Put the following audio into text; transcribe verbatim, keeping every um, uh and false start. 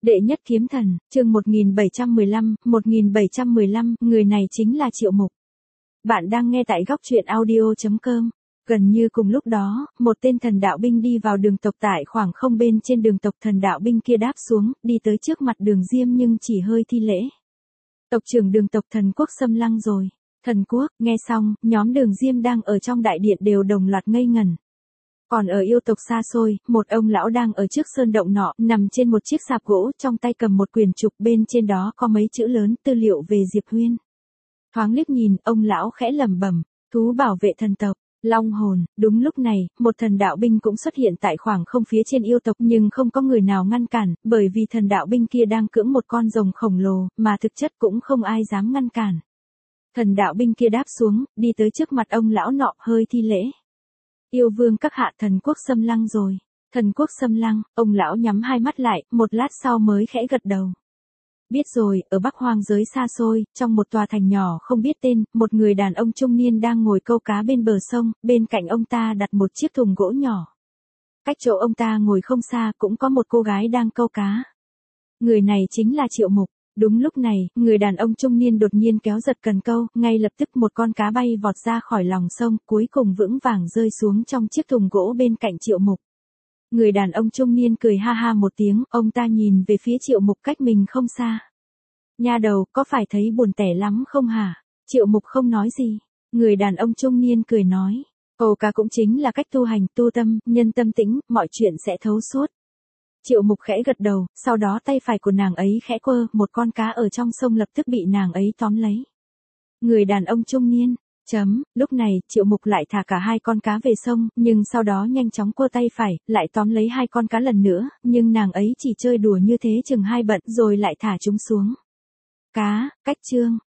Đệ nhất kiếm thần, chương một nghìn bảy trăm mười lăm, một nghìn bảy trăm mười lăm, người này chính là Triệu Mục. Bạn đang nghe tại góc truyện audio chấm com. Gần như cùng lúc đó, một tên thần đạo binh đi vào đường tộc tại khoảng không bên trên đường tộc. Thần đạo binh kia đáp xuống, đi tới trước mặt Đường Diêm nhưng chỉ hơi thi lễ. Tộc trưởng đường tộc Thần Quốc xâm lăng rồi. Thần Quốc, nghe xong, nhóm Đường Diêm đang ở trong đại điện đều đồng loạt ngây ngẩn. Còn ở yêu tộc xa xôi, một ông lão đang ở trước sơn động nọ, nằm trên một chiếc sạp gỗ, trong tay cầm một quyển trục, bên trên đó có mấy chữ lớn, tư liệu về Diệp Huyên. Thoáng liếc nhìn, ông lão khẽ lẩm bẩm, thú bảo vệ thần tộc, long hồn. Đúng lúc này, một thần đạo binh cũng xuất hiện tại khoảng không phía trên yêu tộc, nhưng không có người nào ngăn cản, bởi vì thần đạo binh kia đang cưỡng một con rồng khổng lồ, mà thực chất cũng không ai dám ngăn cản. Thần đạo binh kia đáp xuống, đi tới trước mặt ông lão nọ, hơi thi lễ. Yêu vương các hạ, Thần Quốc xâm lăng rồi. Thần Quốc xâm lăng, ông lão nhắm hai mắt lại, một lát sau mới khẽ gật đầu. Biết rồi, ở Bắc Hoang giới xa xôi, trong một tòa thành nhỏ không biết tên, một người đàn ông trung niên đang ngồi câu cá bên bờ sông, bên cạnh ông ta đặt một chiếc thùng gỗ nhỏ. Cách chỗ ông ta ngồi không xa cũng có một cô gái đang câu cá. Người này chính là Triệu Mục. Đúng lúc này, người đàn ông trung niên đột nhiên kéo giật cần câu, ngay lập tức một con cá bay vọt ra khỏi lòng sông, cuối cùng vững vàng rơi xuống trong chiếc thùng gỗ bên cạnh Triệu Mục. Người đàn ông trung niên cười ha ha một tiếng, ông ta nhìn về phía Triệu Mục cách mình không xa. Nha đầu, có phải thấy buồn tẻ lắm không hả? Triệu Mục không nói gì. Người đàn ông trung niên cười nói, câu cá cũng chính là cách tu hành, tu tâm, nhân tâm tĩnh, mọi chuyện sẽ thấu suốt. Triệu Mục khẽ gật đầu, sau đó tay phải của nàng ấy khẽ quơ, một con cá ở trong sông lập tức bị nàng ấy tóm lấy. Người đàn ông trung niên, chấm, lúc này, Triệu Mục lại thả cả hai con cá về sông, nhưng sau đó nhanh chóng quơ tay phải, lại tóm lấy hai con cá lần nữa, nhưng nàng ấy chỉ chơi đùa như thế chừng hai bận rồi lại thả chúng xuống. Cá, cách chương,